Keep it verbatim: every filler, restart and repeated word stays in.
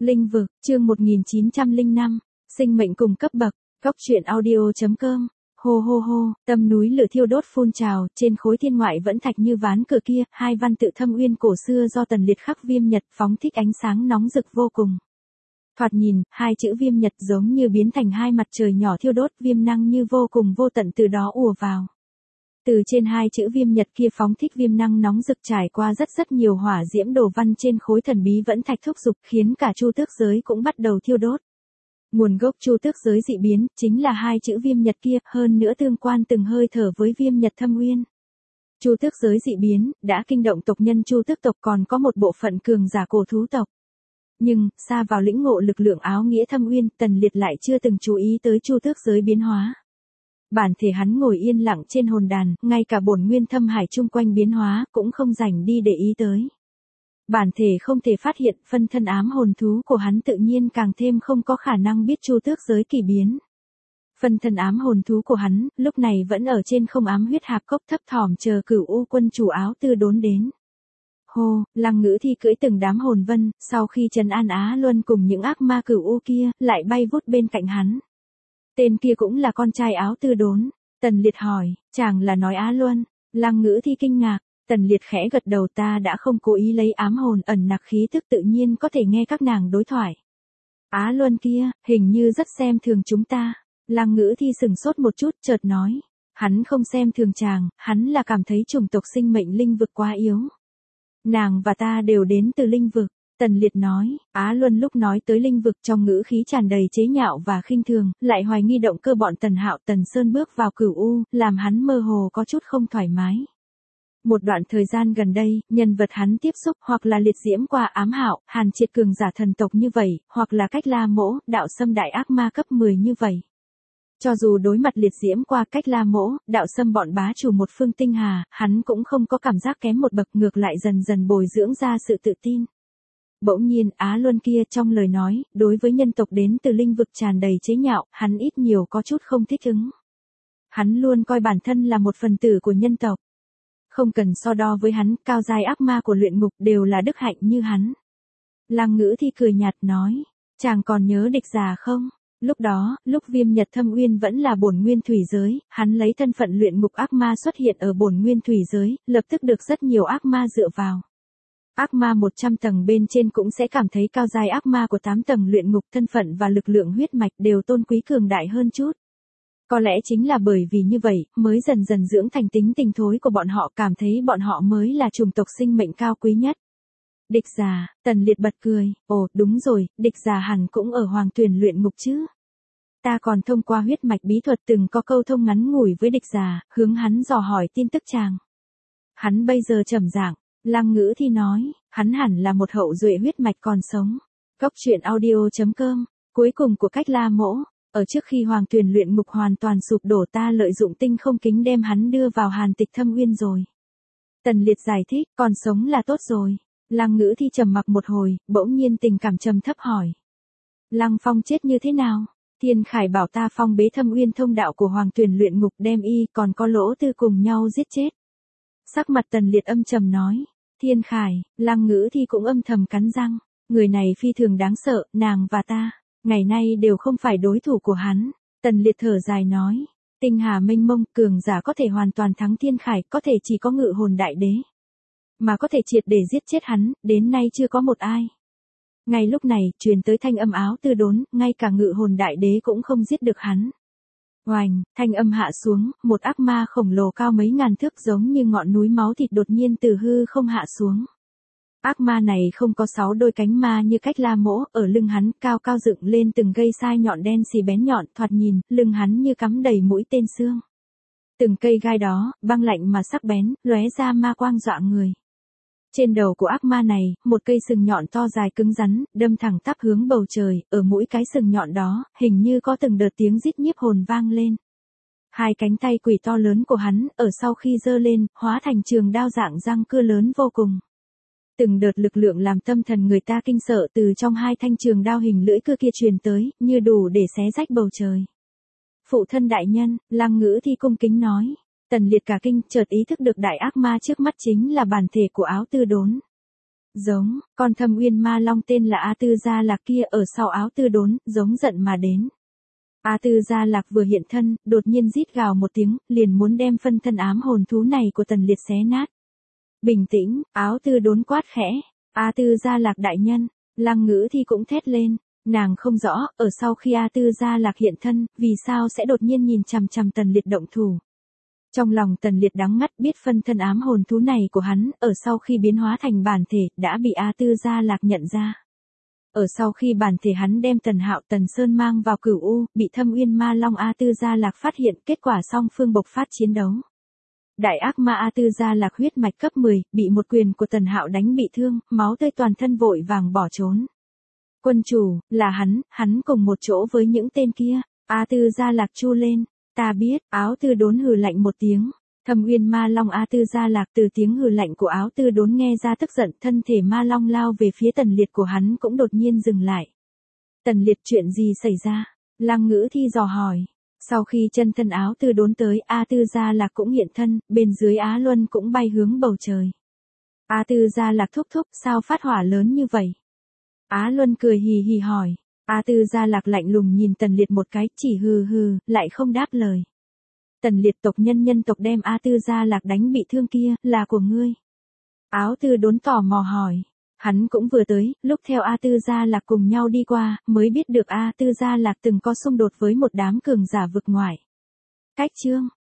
Linh vực, chương một nghìn chín trăm lẻ năm, sinh mệnh cùng cấp bậc, góc truyện audio.com. Hô hô hô, tâm núi lửa thiêu đốt phun trào, trên khối thiên ngoại vẫn thạch như ván cửa kia, hai văn tự thâm uyên cổ xưa do Tần Liệt khắc viêm nhật phóng thích ánh sáng nóng rực vô cùng. Thoạt nhìn, hai chữ viêm nhật giống như biến thành hai mặt trời nhỏ thiêu đốt, viêm năng như vô cùng vô tận từ đó ùa vào. Từ trên hai chữ viêm nhật kia phóng thích viêm năng nóng rực trải qua rất rất nhiều hỏa diễm đồ văn trên khối thần bí vẫn thạch thúc dục, khiến cả chu tước giới cũng bắt đầu thiêu đốt. Nguồn gốc chu tước giới dị biến chính là hai chữ viêm nhật kia, hơn nữa tương quan từng hơi thở với viêm nhật thâm uyên. Chu tước giới dị biến đã kinh động tộc nhân chu tước tộc, còn có một bộ phận cường giả cổ thú tộc. Nhưng xa vào lĩnh ngộ lực lượng áo nghĩa thâm uyên, Tần Liệt lại chưa từng chú ý tới chu tước giới biến hóa. Bản thể hắn ngồi yên lặng trên hồn đàn, ngay cả bổn nguyên thâm hải chung quanh biến hóa cũng không rảnh đi để ý tới. Bản thể không thể phát hiện phân thân ám hồn thú của hắn, tự nhiên càng thêm không có khả năng biết chu tước giới kỳ biến. Phân thân ám hồn thú của hắn lúc này vẫn ở trên không ám huyết hạp cốc thấp thỏm chờ Cửu U quân chủ áo tư đốn đến. Hô, Lăng Ngữ Thi cưỡi từng đám hồn vân, sau khi trấn an Á Luân cùng những ác ma Cửu U kia, lại bay vút bên cạnh hắn. Tên kia cũng là con trai áo tư đốn. Tần Liệt hỏi, chàng là nói Á Luân? Lăng Ngữ Thi kinh ngạc. Tần Liệt khẽ gật đầu, ta đã không cố ý lấy ám hồn ẩn nặc khí thức, tự nhiên có thể nghe các nàng đối thoại. Á Luân kia, hình như rất xem thường chúng ta. Lăng Ngữ Thi sừng sốt một chút, chợt nói, hắn không xem thường chàng, hắn là cảm thấy chủng tộc sinh mệnh linh vực quá yếu. Nàng và ta đều đến từ linh vực. Tần Liệt nói, Á Luân lúc nói tới linh vực trong ngữ khí tràn đầy chế nhạo và khinh thường, lại hoài nghi động cơ bọn Tần Hạo Tần Sơn bước vào Cửu U, làm hắn mơ hồ có chút không thoải mái. Một đoạn thời gian gần đây, nhân vật hắn tiếp xúc hoặc là liệt diễm qua ám hạo, hàn triệt cường giả thần tộc như vậy, hoặc là cách la mỗ, đạo xâm đại ác ma cấp mười như vậy. Cho dù đối mặt liệt diễm qua cách la mỗ, đạo xâm bọn bá chủ một phương tinh hà, hắn cũng không có cảm giác kém một bậc, ngược lại dần dần bồi dưỡng ra sự tự tin. Bỗng nhiên Á Luân kia trong lời nói, đối với nhân tộc đến từ linh vực tràn đầy chế nhạo, hắn ít nhiều có chút không thích ứng. Hắn luôn coi bản thân là một phần tử của nhân tộc. Không cần so đo với hắn, cao giai ác ma của luyện ngục đều là đức hạnh như hắn. Lăng Ngữ Thi cười nhạt nói, chàng còn nhớ địch già không? Lúc đó, lúc viêm nhật thâm uyên vẫn là bổn nguyên thủy giới, hắn lấy thân phận luyện ngục ác ma xuất hiện ở bổn nguyên thủy giới, lập tức được rất nhiều ác ma dựa vào. Ác ma một trăm tầng bên trên cũng sẽ cảm thấy cao giai ác ma của tám tầng luyện ngục thân phận và lực lượng huyết mạch đều tôn quý cường đại hơn chút. Có lẽ chính là bởi vì như vậy, mới dần dần dưỡng thành tính tình thối của bọn họ, cảm thấy bọn họ mới là chủng tộc sinh mệnh cao quý nhất. Địch già, Tần Liệt bật cười, ồ, đúng rồi, địch già hẳn cũng ở hoàng tuyển luyện ngục chứ. Ta còn thông qua huyết mạch bí thuật từng có câu thông ngắn ngủi với địch già, hướng hắn dò hỏi tin tức chàng. Hắn bây giờ trầm dạng. Lăng Ngữ Thi nói, hắn hẳn là một hậu duệ huyết mạch còn sống. Góc truyện audio.com, cuối cùng của cách la mỗ, ở trước khi hoàng tuyển luyện ngục hoàn toàn sụp đổ, ta lợi dụng tinh không kính đem hắn đưa vào hàn tịch thâm uyên rồi. Tần Liệt giải thích, còn sống là tốt rồi. Lăng Ngữ Thi trầm mặc một hồi, bỗng nhiên tình cảm trầm thấp hỏi. Lăng Phong chết như thế nào? Thiên Khải bảo ta phong bế thâm uyên thông đạo của hoàng tuyển luyện ngục, đem y còn có Lỗ Tư cùng nhau giết chết. Sắc mặt Tần Liệt âm trầm nói, Thiên Khải, Lăng Ngữ Thi cũng âm thầm cắn răng, người này phi thường đáng sợ, nàng và ta, ngày nay đều không phải đối thủ của hắn. Tần Liệt thở dài nói, tinh hà mênh mông, cường giả có thể hoàn toàn thắng Thiên Khải, có thể chỉ có Ngự Hồn Đại Đế. Mà có thể triệt để giết chết hắn, đến nay chưa có một ai. Ngay lúc này, truyền tới thanh âm áo tư đốn, ngay cả Ngự Hồn Đại Đế cũng không giết được hắn. Oành, thanh âm hạ xuống, một ác ma khổng lồ cao mấy ngàn thước giống như ngọn núi máu thịt đột nhiên từ hư không hạ xuống. Ác ma này không có sáu đôi cánh ma như cách la mỗ, ở lưng hắn cao cao dựng lên từng cây sai nhọn đen xì bén nhọn, thoạt nhìn, lưng hắn như cắm đầy mũi tên xương. Từng cây gai đó, băng lạnh mà sắc bén, lóe ra ma quang dọa người. Trên đầu của ác ma này, một cây sừng nhọn to dài cứng rắn, đâm thẳng tắp hướng bầu trời, ở mũi cái sừng nhọn đó, hình như có từng đợt tiếng rít nhiếp hồn vang lên. Hai cánh tay quỷ to lớn của hắn, ở sau khi giơ lên, hóa thành trường đao dạng răng cưa lớn vô cùng. Từng đợt lực lượng làm tâm thần người ta kinh sợ từ trong hai thanh trường đao hình lưỡi cưa kia truyền tới, như đủ để xé rách bầu trời. Phụ thân đại nhân, Lăng Ngữ Thi cung kính nói. Tần Liệt cả kinh, chợt ý thức được đại ác ma trước mắt chính là bản thể của áo tư đốn. Giống, con Thâm Uyên Ma Long tên là A Tư Gia Lạc kia ở sau áo tư đốn, giống giận mà đến. A Tư Gia Lạc vừa hiện thân, đột nhiên rít gào một tiếng, liền muốn đem phân thân ám hồn thú này của Tần Liệt xé nát. Bình tĩnh, áo tư đốn quát khẽ. A Tư Gia Lạc đại nhân, Lăng Ngữ Thi cũng thét lên. Nàng không rõ, ở sau khi A Tư Gia Lạc hiện thân, vì sao sẽ đột nhiên nhìn chằm chằm Tần Liệt động thủ. Trong lòng Tần Liệt đắng ngắt biết phân thân ám hồn thú này của hắn, ở sau khi biến hóa thành bản thể, đã bị A Tư Gia Lạc nhận ra. Ở sau khi bản thể hắn đem Tần Hạo Tần Sơn mang vào Cửu U, bị Thâm Uyên Ma Long A Tư Gia Lạc phát hiện, kết quả song phương bộc phát chiến đấu. Đại ác ma A Tư Gia Lạc huyết mạch cấp mười, bị một quyền của Tần Hạo đánh bị thương, máu tươi toàn thân vội vàng bỏ trốn. Quân chủ, là hắn, hắn cùng một chỗ với những tên kia. A Tư Gia Lạc chu lên. Ta biết, áo tư đốn hừ lạnh một tiếng. Thâm Uyên Ma Long A Tư Gia Lạc từ tiếng hừ lạnh của áo tư đốn nghe ra tức giận, thân thể Ma Long lao về phía Tần Liệt của hắn cũng đột nhiên dừng lại. Tần Liệt chuyện gì xảy ra? Lăng Ngữ Thi dò hỏi. Sau khi chân thân áo tư đốn tới, A Tư Gia Lạc cũng hiện thân, bên dưới Á Luân cũng bay hướng bầu trời. A Tư Gia Lạc thúc thúc, sao phát hỏa lớn như vậy? Á Luân cười hì hì hỏi. A Tư Gia Lạc lạnh lùng nhìn Tần Liệt một cái, chỉ hừ hừ, lại không đáp lời. Tần Liệt tộc nhân nhân tộc đem A Tư Gia Lạc đánh bị thương kia, là của ngươi. Áo tư đốn tò mò hỏi. Hắn cũng vừa tới, lúc theo A Tư Gia Lạc cùng nhau đi qua, mới biết được A Tư Gia Lạc từng có xung đột với một đám cường giả vực ngoại. Cách chương.